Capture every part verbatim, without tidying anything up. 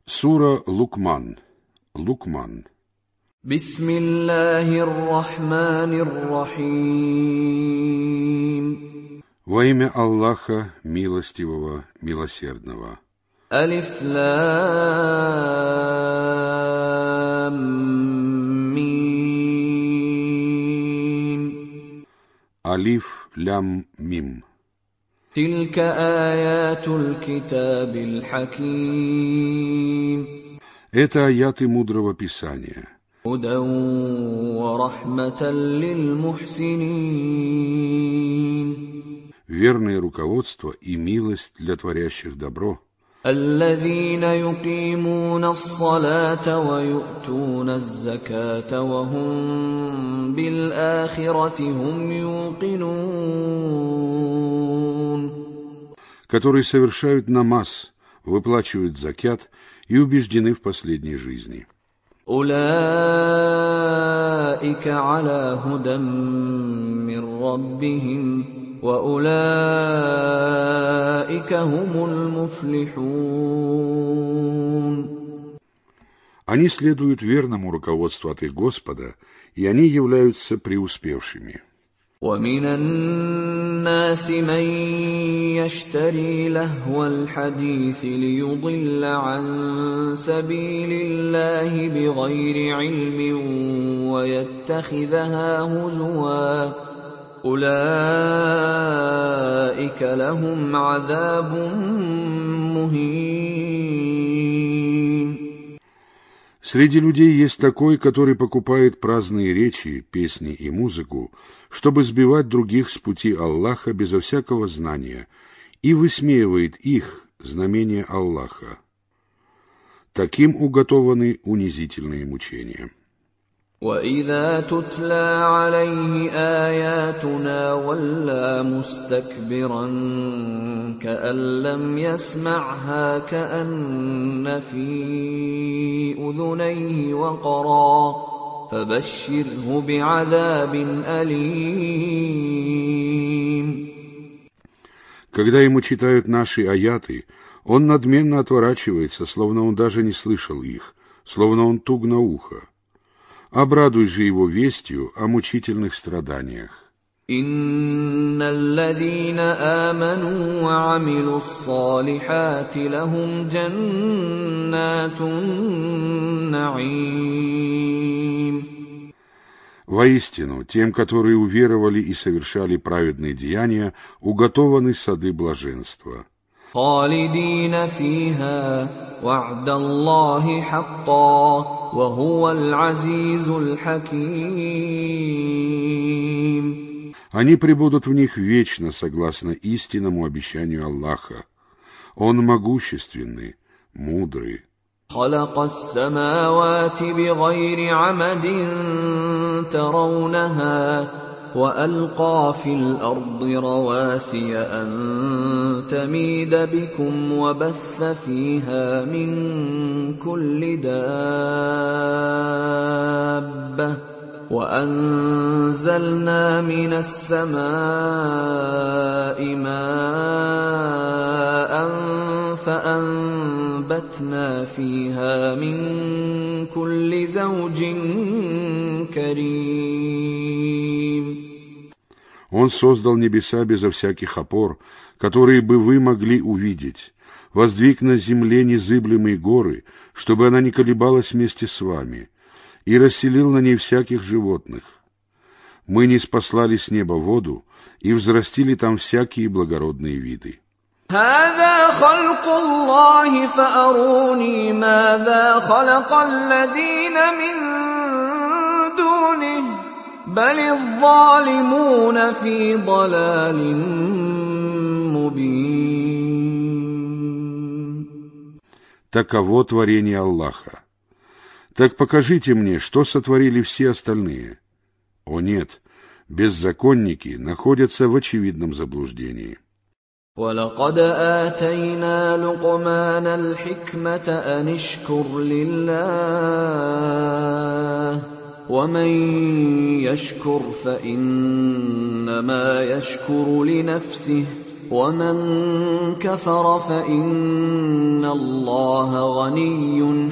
Сура Лукман. Лукман. Бисмиллахир-рахманир-рахим. Во имя Аллаха, милостивого, милосердного. Алиф лам мим. Алиф лям мим. تلك آيات الكتاب الحكيم. Это аяты мудрого писания. هدى ورحمة للمحسنين. Верное руководство и милость для творящих добро. الذين يقيمون الصلاة ويؤتون الزكاة وهم بالآخرة هم يوقنون. Которые совершают намаз, выплачивают закят и убеждены в последней жизни. أولئك على هدى من ربهم وأولئك هم المفلحون. Они следуют верному руководству от их Господа, и они являются преуспевшими. ومن الناس من يشتري لهو الحديث ليضل عن سبيل الله بغير علم ويتخذها هزوا أولئك لهم عذاب مهين. Среди людей есть такой, который покупает праздные речи, песни и музыку, чтобы сбивать других с пути Аллаха безо всякого знания, и высмеивает их, знамения Аллаха. Таким уготованы унизительные мучения. وَإِذَا تُتْلَى عَلَيْهِ آيَاتُنَا وَلَّى مُسْتَكْبِرًا كَأَن لَّمْ يَسْمَعْهَا كَأَنَّ فِي أُذُنَيْهِ وَقْرًا فَبَشِّرْهُ بِعَذَابٍ أَلِيمٍ. Когда ему читают наши аяты, он надменно отворачивается, словно он даже не слышал их, словно он туг на ухо. Обрадуй же его вестью о мучительных страданиях. إِنَّ الَّذِينَ آمَنُوا وَعَمِلُوا الصَّالِحَاتِ لَهُمْ جَنَّاتُ النَّعِيمِ. Воистину, тем, которые уверовали и совершали праведные деяния, уготованы сады блаженства. خالدين فيها وعد الله حقا وهو العزيز الحكيم. Они пребудут в них вечно, согласно истинному обещанию Аллаха. Он могущественный, мудрый. خلق السماوات بغير عمد ترونها وألقى في الأرض رواسي أن تميد بكم وبث فيها من كل دابة وأنزلنا من السماء ماء فأنبتنا فيها من كل زوج كريم. Он создал небеса безо всяких опор, которые бы вы могли увидеть, воздвиг на земле незыблемые горы, чтобы она не колебалась вместе с вами, и расселил на ней всяких животных. Мы ниспослали с неба воду и взрастили там всякие благородные виды. هذا خلق الله فأروني ماذا خلق الذين من دونه بل الظالمون في ضلال مبين. Таково творение Аллаха. Так покажите мне, что сотворили все остальные. О нет, беззаконники находятся в очевидном заблуждении. وَلَقَدْ آتَيْنَا لُقْمَانَ الْحِكْمَةَ أَنِ اشْكُرْ لِلَّهِ وَمَن يَشْكُرْ فَإِنَّمَا يَشْكُرُ لِنَفْسِهِ ومن كفر فإن الله غني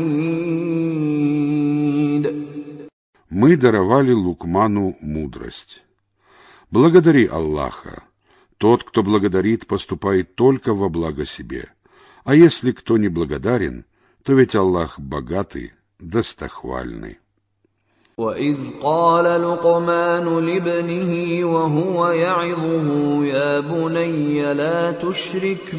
حميد. Мы даровали Лукману мудрость. Благодари Аллаха. Тот, кто благодарит, поступает только во благо себе. А если кто не благодарен, то ведь Аллах богатый, достохвальный. وَإِذْ قَالَ لُقْمَانُ لِابْنِهِ وَهُوَ يَعِظُهُ يَا بُنَيَّ لَا تُشْرِكْ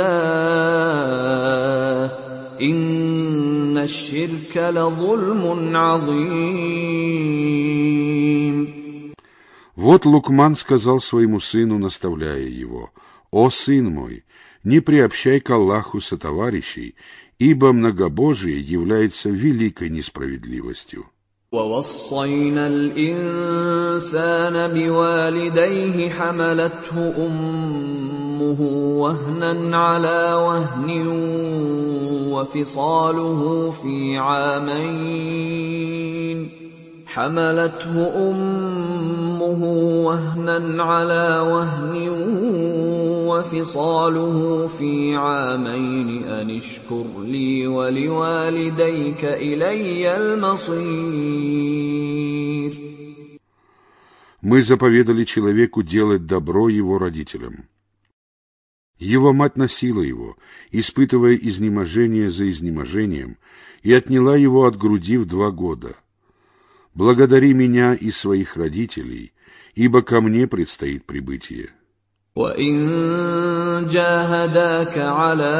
بِاللَّهِ إِنَّ الشِّرْكَ لَظُلْمٌ عَظِيمٌ. Вот Лукман сказал своему сыну, наставляя его: «О сын мой, не приобщай к Аллаху сотоварищей, ибо многобожие является великой несправедливостью». وَوَصَّيْنَا الْإِنسَانَ بِوَالِدَيْهِ حَمَلَتْهُ أُمُّهُ وَهْنًا عَلَى وَهْنٍ وَفِصَالُهُ فِي عَامَيْنِ حَمَلَتْهُ أُمُّهُ وَهْنًا عَلَى وَهْنٍ وَفِصَالُهُ فِي عَامَيْنِ أَنِ اشْكُرْ لِي وَلِوَالِدَيْكَ إِلَيَّ الْمَصِيرُ. Мы заповедали человеку делать добро его родителям. Его мать носила его, испытывая изнеможение за изнеможением, и отняла его от груди в два года. Благодари меня и своих родителей, ибо ко мне предстоит прибытие. وَإِن جَاهَدَاكَ عَلَىٰ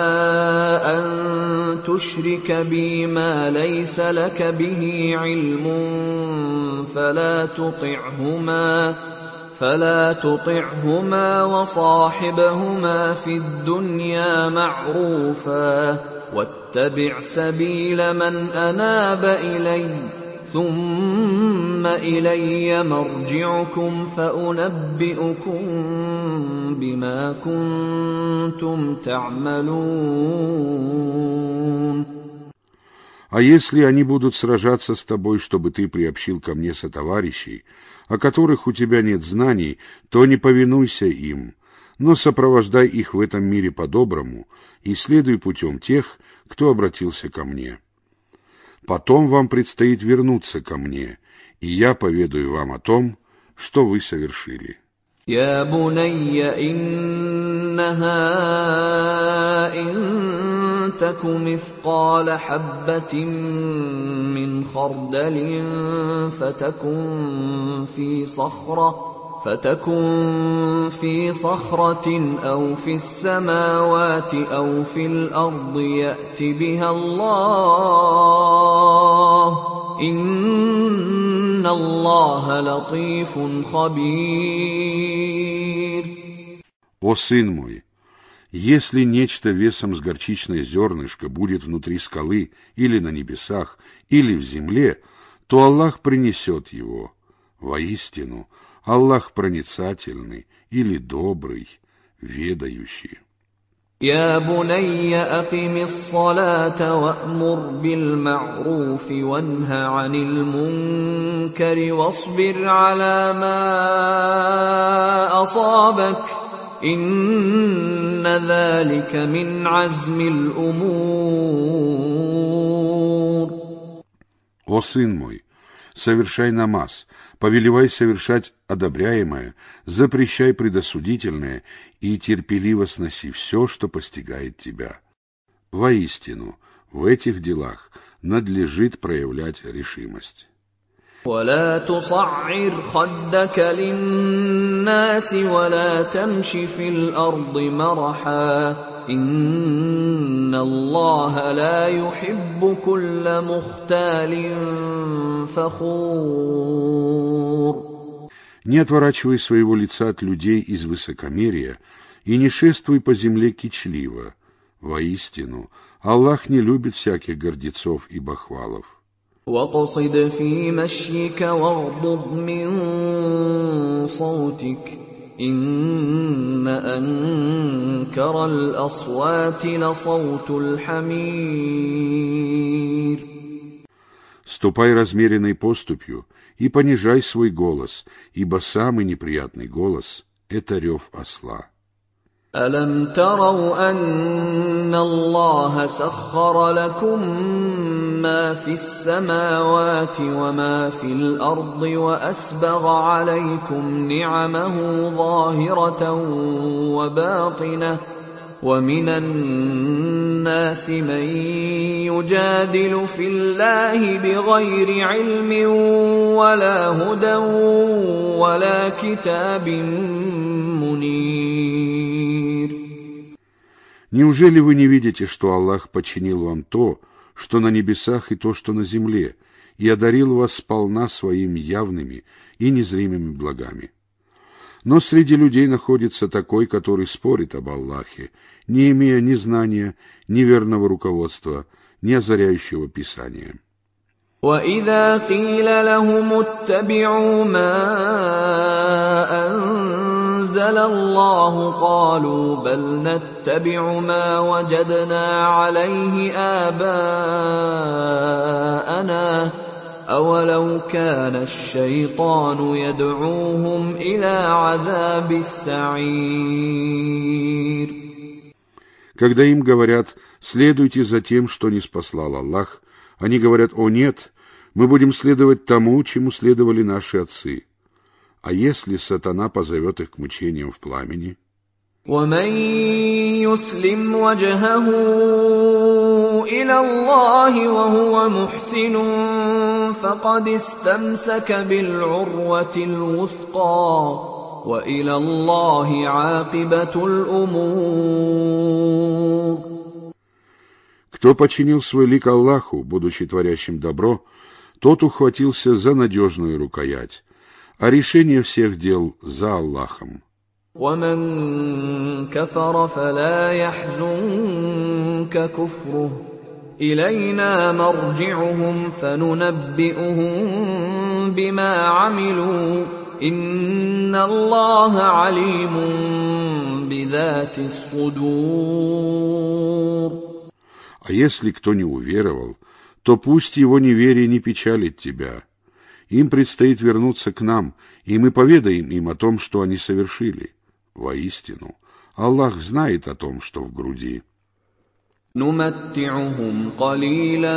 أَن تُشْرِكَ بِي مَا لَيْسَ لَكَ بِهِ عِلْمٌ فَلَا تُطِعْهُمَا فَلَا تُطِعْهُمَا وَصَاحِبْهُمَا فِي الدُّنْيَا مَعْرُوفًا وَاتَّبِعْ سَبِيلَ مَنْ أَنَابَ إِلَيَّ ثُمَّ إِلَيَّ مَرْجِعُكُمْ فَأُنَبِّئُكُم بِمَا كُنتُمْ تَعْمَلُونَ. А если они будут сражаться с тобой, чтобы ты приобщил ко мне сотоварищей, о которых у тебя нет знаний, то не повинуйся им, но сопровождай их в этом мире по-доброму и следуй путем тех, кто обратился ко мне. Потом вам предстоит вернуться ко мне, и я поведаю вам о том, что вы совершили. يا بني إنها إن تك مثقال حبة من خردل فتكن في صخرة فتكن في صخرة أو في السماوات أو في الأرض يأت بها الله إن الله لطيف خبير. О сын мой, если нечто весом с горчичное зернышко будет внутри скалы или на небесах, или в земле, то Аллах принесет его. Воистину, Аллах проницательный или добрый, ведающий. يا بني أقم الصلاة وأمر بالمعروف وانه عن المنكر واصبر على ما أصابك إن ذلك من عزم الأمور. О сын мой, совершай намаз, повелевай совершать одобряемое, запрещай предосудительное и терпеливо сноси все, что постигает тебя. Воистину, в этих делах надлежит проявлять решимость. ولا تصعر خدك للناس ولا تمش في الأرض مرحا إن الله لا يحب كل مختال فخور. Не отворачивай своего лица от людей из высокомерия и не шествуй по земле кичливо. Воистину, Аллах не любит всяких гордецов и бахвалов. وَاقْصِدْ فِي مَشْيِكَ وَاغْضُضْ مِنْ صَوْتِكَ إِنَّ أَنكَرَ الْأَصْوَاتِ لَصَوْتُ الْحَمِيرِ. Ступай размеренной поступью и понижай свой голос, ибо самый неприятный голос — это рев осла. أَلَمْ تَرَوْا أَنَّ اللَّهَ سَخَّرَ لَكُم مَّا فِي السَّمَاوَاتِ وَمَا فِي الْأَرْضِ وَأَسْبَغَ عَلَيْكُمْ نِعَمَهُ ظَاهِرَةً وَبَاطِنَةً ۗ وَمِنَ النَّاسِ مَن يُجَادِلُ فِي اللَّهِ بِغَيْرِ عِلْمٍ وَلَا هُدًى وَلَا كِتَابٍ مُنِيرٍ. Неужели вы не видите, что Аллах подчинил вам то, что на небесах и то, что на земле, и одарил вас сполна своими явными и незримыми благами? Но среди людей находится такой, который спорит об Аллахе, не имея ни знания, ни верного руководства, ни озаряющего Писания. وَإِذَا قِيلَ لَهُمُ اتَّبِعُوا مَا أَنزَلَ اللَّهُ قَالُوا بَلْ نَتَّبِعُ مَا وَجَدْنَا عَلَيْهِ آبَاءَنَا أَوَلَوْ كَانَ الشَّيْطَانُ يَدْعُوهُمْ إِلَى عَذَابِ السَّعِيرِ. Когда им говорят: «Следуйте за тем, что ниспослал Аллах», они говорят: «О нет, мы будем следовать тому, чему следовали наши отцы». А если сатана позовет их к мучениям в пламени? وَمَن يُسْلِمْ وَجْهَهُ إِلَى اللَّهِ وَهُوَ مُحْسِنٌ فَقَدِ اسْتَمْسَكَ بِالْعُرْوَةِ الْوُثْقَىٰ وَإِلَى اللَّهِ عَاقِبَةُ الْأُمُورِ. Кто подчинил свой лик Аллаху, будучи творящим добро, тот ухватился за надежную рукоять, а решение всех дел за Аллахом. وَمَن كَفَرَ فَلَا يَحْزُنكَ كُفْرُهُ إِلَيْنَا مَرْجِعُهُمْ فَنُنَبِّئُهُم بِمَا عَمِلُوا إِنَّ اللَّهَ عَلِيمٌ بِذَاتِ الصُّدُورِ. А если кто не уверовал, то пусть его неверие не печалит тебя. Им предстоит вернуться к нам, и мы поведаем им о том, что они совершили. Воистину, Аллах знает о том, что в груди. نُمَتِّعُهُمْ قَلِيلًا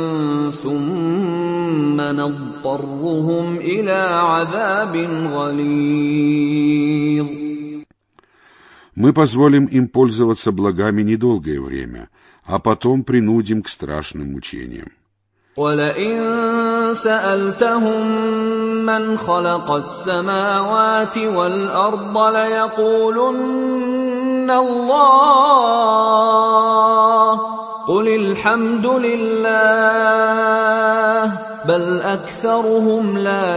ثُمَّ نَضْطَرُّهُمْ إِلَى عَذَابٍ غَلِيظٍ. Мы позволим им пользоваться благами недолгое время, а потом принудим к страшным мучениям. وَلَئِن سَأَلْتَهُم مَّنْ خَلَقَ السَّمَاوَاتِ وَالْأَرْضَ لَيَقُولُنَّ اللَّهُ قُلِ الْحَمْدُ لِلَّهِ بَلْ أَكْثَرُهُمْ لَا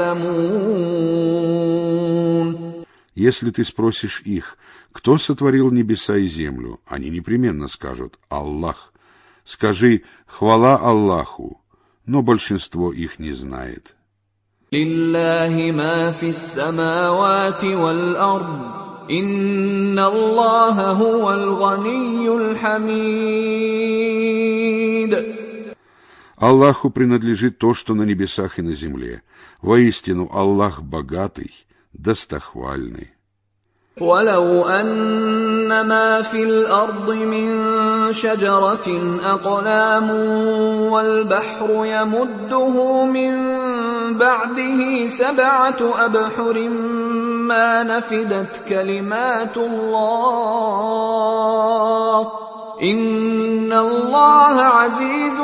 يَعْلَمُونَ. Если ты спросишь их, кто сотворил небеса и землю, они непременно скажут: Аллах. Скажи: хвала Аллаху, но большинство их не знает. لِلَّهِ مَا فِي السَّمَاوَاتِ وَالْأَرْضِ إِنَّ اللَّهَ هُوَ الْغَنِيُّ الْحَمِيدُ. Аллаху принадлежит то, что на небесах и на земле. Воистину, Аллах богатый, достохвальный. وَلَوْ أَنَّ مَا فِي الْأَرْضِ مِن شَجَرَةٍ أَقْلَامٌ وَالْبَحْرُ يَمُدُّهُ مِن بَعْدِهِ سَبْعَةُ أَبْحُرٍ مَّا نَفِدَتْ كَلِمَاتُ اللَّهِ إِنَّ اللَّهَ عَزِيزٌ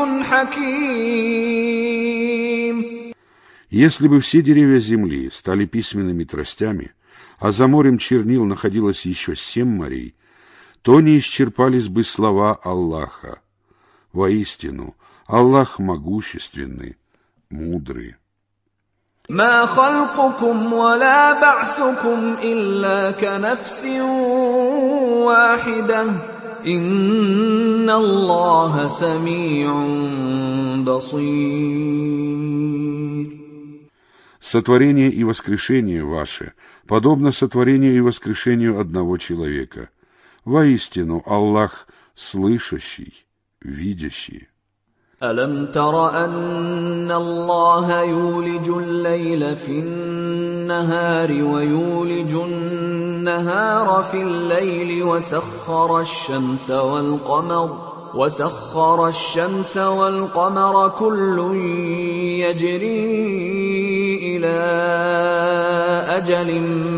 حَكِيمٌ. Если бы все деревья земли стали письменными тростями, а за морем чернил находилось еще семь морей, то не исчерпались бы слова Аллаха. Воистину, Аллах могущественный, мудрый. مَا خَلْقُكُمْ وَلَا بَعْثُكُمْ إِلَّا كَنَفْسٍ وَاحِدَةٍ إِنَّ اللَّهَ سَمِيعٌ بَصِيرٌ. Сотворение и воскрешение ваше подобно сотворению и воскрешению одного человека. Воистину, Аллах слышащий, видящий. أَلَمْ تَرَ أَنَّ اللَّهَ يُولِجُ اللَّيْلَ فِي النَّهَارِ وَيُولِجُ النهار في الليل وسخر الشمس والقمر وسخر الشمس والقمر كل يجري إلى أجل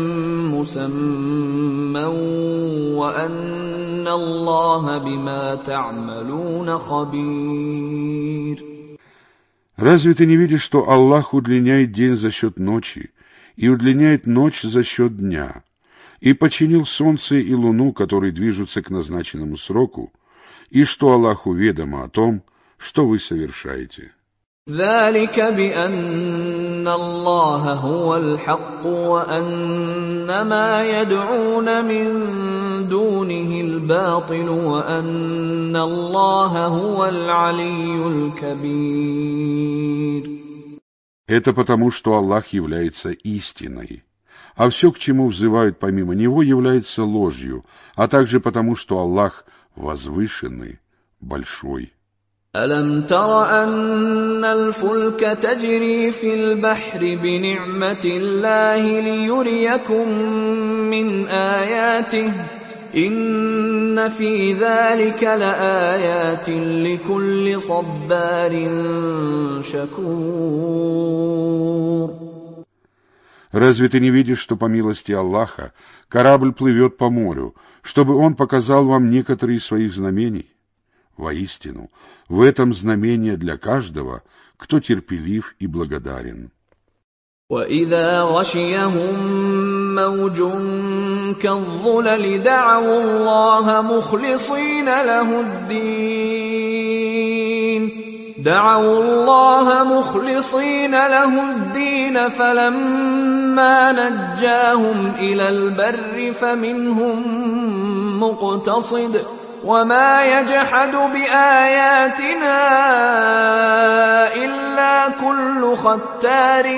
مسمى وأن الله بما تعملون خبير. Разве ты не видишь, что Аллах удлиняет день за счет ночи и удлиняет ночь за счет дня, и починил солнце и луну, которые движутся к назначенному сроку, и что Аллаху ведомо о том, что вы совершаете? ذلك بأن الله هو الحق وأن ما يدعون من دونه الباطل وأن الله هو العلي الكبير. Это потому, что Аллах является истиной, а все, к чему взывают помимо Него, является ложью, а также потому, что Аллах возвышенный, большой. ألم تر أن الفلك تجري في البحر بنعمة الله ليريكم من آياته إن في ذلك لآيات لكل صبار شكور. Разве ты не видишь, что по милости Аллаха корабль плывет по морю, чтобы Он показал вам некоторые из своих знамений? Воистину, в этом знамение для каждого, кто терпелив и благодарен. وَإِذَا غَشِيَهُم مَّوْجٌ كَالظُّلَلِ دَعَوُا اللَّهَ مُخْلِصِينَ لَهُ الدِّينَ دَعَوُا اللَّهَ مُخْلِصِينَ لَهُ الدِّينَ فَلَمَّا نَجَّاهُمْ إِلَى الْبَرِّ فَمِنْهُم مُّقْتَصِدٌ وَمَا يَجْحَدُ بِآيَاتِنَا إِلَّا كُلُّ خَتَّارٍ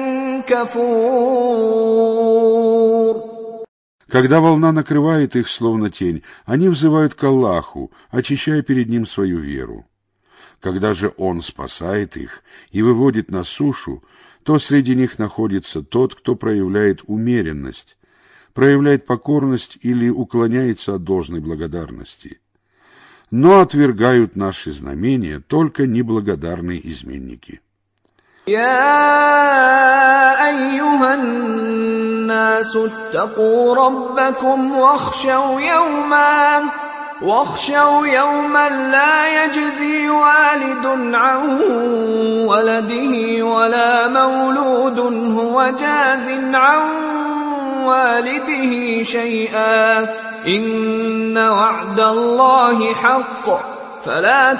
كَفُورٍ. Когда волна накрывает их, словно тень, они взывают к Аллаху, очищая перед Ним свою веру. Когда же Он спасает их и выводит на сушу, то среди них находится тот, кто проявляет умеренность, проявляет покорность или уклоняется от должной благодарности. Но отвергают наши знамения только неблагодарные изменники. يا أيها الناس اتقوا ربكم واخشوا يوما واخشوا يوما لا يجزي والد عن ولده ولا مولود هو جاز عن والده شيئا إن وعد الله حق فلا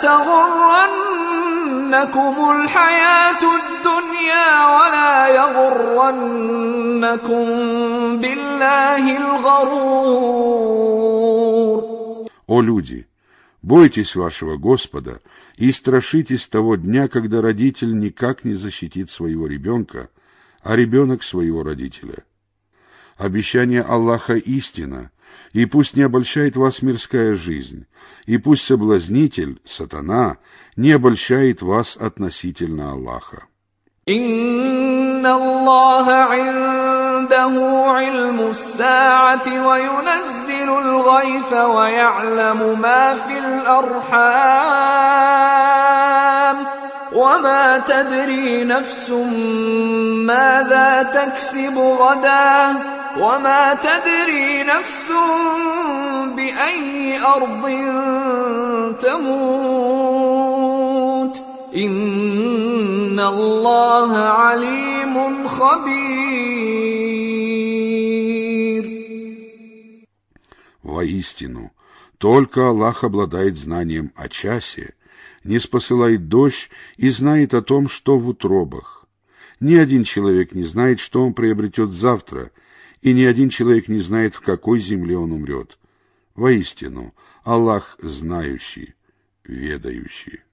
تغرنكم الحياة الدنيا ولا يغرنكم بالله الغرور. О люди, бойтесь вашего Господа и страшитесь того дня, когда родитель никак не защитит своего ребенка, а ребенок своего родителя. Обещание Аллаха истина, и пусть не обольщает вас мирская жизнь, и пусть соблазнитель, сатана, не обольщает вас относительно Аллаха. Инна Аллаха индаху илму ссаати ва юназзилу л-гайса ва я'ламу ма фил архам ва ма тадри нафсун маза таксибу гада وما تدري نفس بأي أرض تموت إن الله عليم خبير. Воистину, только Аллах обладает знанием о часе, ниспосылает дождь и знает о том, что в утробах. Ни один человек не знает, что он приобретет завтра, и ни один человек не знает, в какой земле он умрет. Воистину, Аллах знающий, ведающий.